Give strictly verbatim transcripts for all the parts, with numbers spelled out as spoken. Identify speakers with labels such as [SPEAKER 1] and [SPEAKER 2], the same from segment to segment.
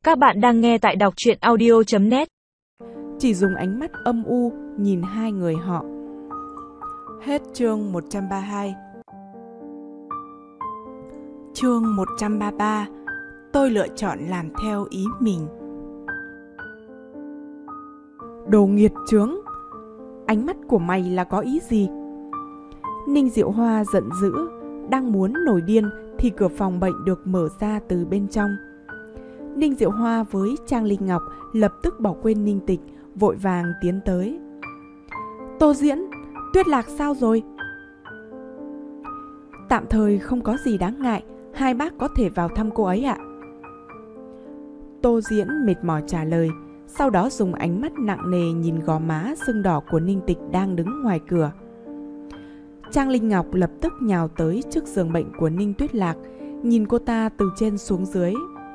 [SPEAKER 1] Các bạn đang nghe tại đọc truyện audio chấm net.
[SPEAKER 2] Chỉ dùng ánh mắt âm u nhìn hai người họ. Hết chương một trăm ba mươi hai. Chương một trăm ba mươi ba. Tôi lựa chọn làm theo ý mình. Đồ nghiệt chướng! Ánh mắt của mày là có ý gì? Ninh Diệu Hoa giận dữ, đang muốn nổi điên thì cửa phòng bệnh được mở ra từ bên trong. Ninh Diệu Hoa với Trang Linh Ngọc lập tức bỏ quên Ninh Tịch, vội vàng tiến tới. Tô Diễn, Tuyết Lạc sao rồi? Tạm thời không có gì đáng ngại, hai bác có thể vào thăm cô ấy ạ. Tô Diễn mệt mỏi trả lời, sau đó dùng ánh mắt nặng nề nhìn gò má sưng đỏ của Ninh Tịch đang đứng ngoài cửa. Trang Linh Ngọc lập tức nhào tới trước giường bệnh của Ninh Tuyết Lạc, nhìn cô ta từ trên xuống dưới.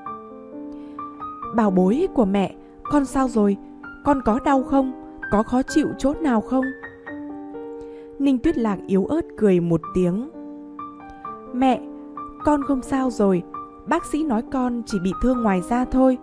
[SPEAKER 2] Bảo bối của mẹ, con sao rồi? Con có đau không? Có khó chịu chỗ nào không? Ninh Tuyết Lạc yếu ớt cười một tiếng. Mẹ, con không sao rồi. Bác sĩ nói con chỉ bị thương ngoài da thôi.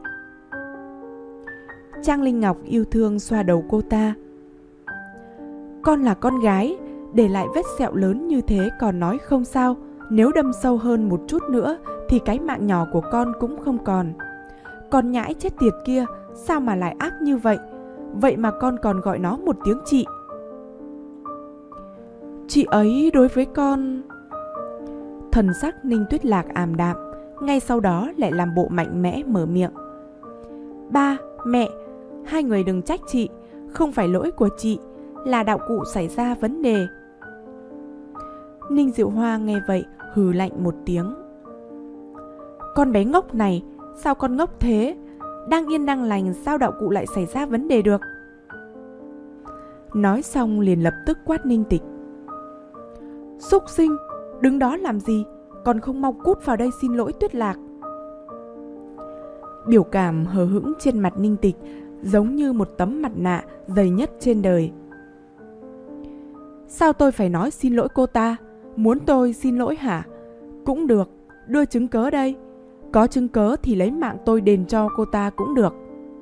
[SPEAKER 2] Trang Linh Ngọc yêu thương xoa đầu cô ta. Con là con gái, để lại vết sẹo lớn như thế còn nói không sao. Nếu đâm sâu hơn một chút nữa thì cái mạng nhỏ của con cũng không còn. Con nhãi chết tiệt kia, sao mà lại ác như vậy? Vậy mà con còn gọi nó một tiếng chị. Chị ấy đối với con... Thần sắc Ninh Tuyết Lạc ảm đạm, ngay sau đó lại làm bộ mạnh mẽ mở miệng. Ba, mẹ, hai người đừng trách chị, không phải lỗi của chị, là đạo cụ xảy ra vấn đề. Ninh Diệu Hoa nghe vậy hừ lạnh một tiếng. Con bé ngốc này, sao con ngốc thế? Đang yên đang lành sao đạo cụ lại xảy ra vấn đề được? Nói xong liền lập tức quát Ninh Tịch. Xúc sinh, đứng đó làm gì? Còn không mau cút vào đây xin lỗi Tuyết Lạc. Biểu cảm hờ hững trên mặt Ninh Tịch giống như một tấm mặt nạ dày nhất trên đời. Sao tôi phải nói xin lỗi cô ta? Muốn tôi xin lỗi hả? Cũng được, đưa chứng cớ đây. Có chứng cớ thì lấy mạng tôi đền cho cô ta cũng được.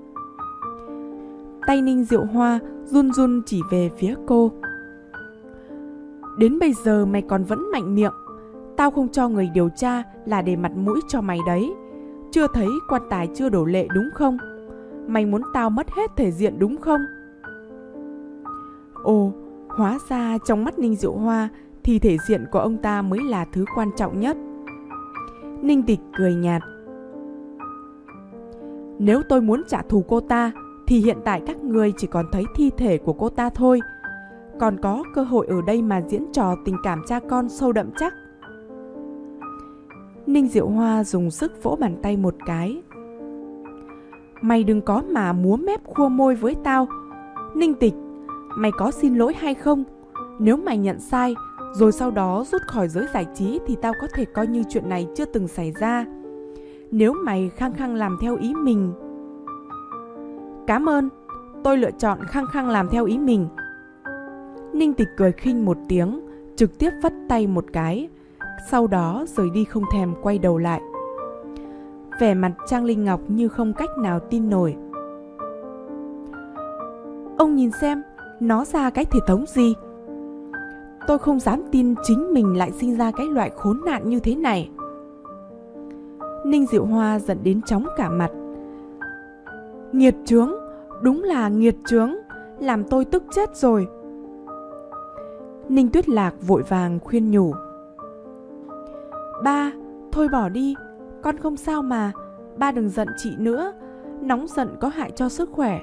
[SPEAKER 2] Tay Ninh Diệu Hoa run run chỉ về phía cô. Đến bây giờ mày còn vẫn mạnh miệng. Tao không cho người điều tra là để mặt mũi cho mày đấy. Chưa thấy quan tài chưa đổ lệ đúng không? Mày muốn tao mất hết thể diện đúng không? Ồ, hóa ra trong mắt Ninh Diệu Hoa thì thể diện của ông ta mới là thứ quan trọng nhất. Ninh Tịch cười nhạt. Nếu tôi muốn trả thù cô ta thì hiện tại các người chỉ còn thấy thi thể của cô ta thôi. Còn có cơ hội ở đây mà diễn trò tình cảm cha con sâu đậm chắc. Ninh Diệu Hoa dùng sức vỗ bàn tay một cái. Mày đừng có mà múa mép khua môi với tao. Ninh Tịch, mày có xin lỗi hay không? Nếu mày nhận sai rồi sau đó rút khỏi giới giải trí thì tao có thể coi như chuyện này chưa từng xảy ra. Nếu mày khăng khăng làm theo ý mình... Cảm ơn, tôi lựa chọn khăng khăng làm theo ý mình. Ninh Tịch cười khinh một tiếng, trực tiếp vất tay một cái, sau đó rời đi không thèm quay đầu lại. Vẻ mặt Trang Linh Ngọc như không cách nào tin nổi. Ông nhìn xem, nó ra cái thể thống gì? Tôi không dám tin chính mình lại sinh ra cái loại khốn nạn như thế này. Ninh Diệu Hoa giận đến chóng cả mặt. Nghiệt chướng, đúng là nghiệt chướng, làm tôi tức chết rồi. Ninh Tuyết Lạc vội vàng khuyên nhủ. Ba, thôi bỏ đi, con không sao mà, ba đừng giận chị nữa, nóng giận có hại cho sức khỏe.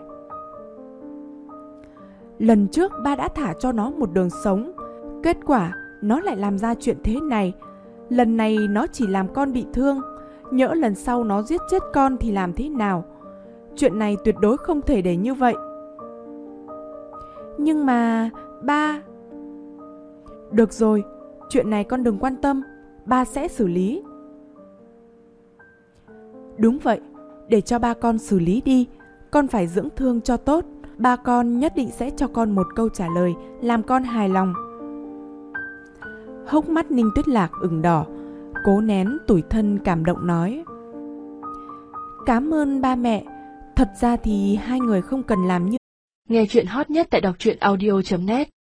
[SPEAKER 2] Lần trước ba đã thả cho nó một đường sống, kết quả nó lại làm ra chuyện thế này. Lần này nó chỉ làm con bị thương, nhỡ lần sau nó giết chết con thì làm thế nào? Chuyện này tuyệt đối không thể để như vậy. Nhưng mà... ba... Được rồi, chuyện này con đừng quan tâm, ba sẽ xử lý. Đúng vậy, để cho ba con xử lý đi. Con phải dưỡng thương cho tốt. Ba con nhất định sẽ cho con một câu trả lời làm con hài lòng. Hốc mắt Ninh Tuyết Lạc ửng đỏ, cố nén tủi thân cảm động nói. Cảm ơn ba mẹ. Thật ra thì hai người không cần làm như...
[SPEAKER 1] Nghe chuyện hot nhất tại đọc truyện audio chấm net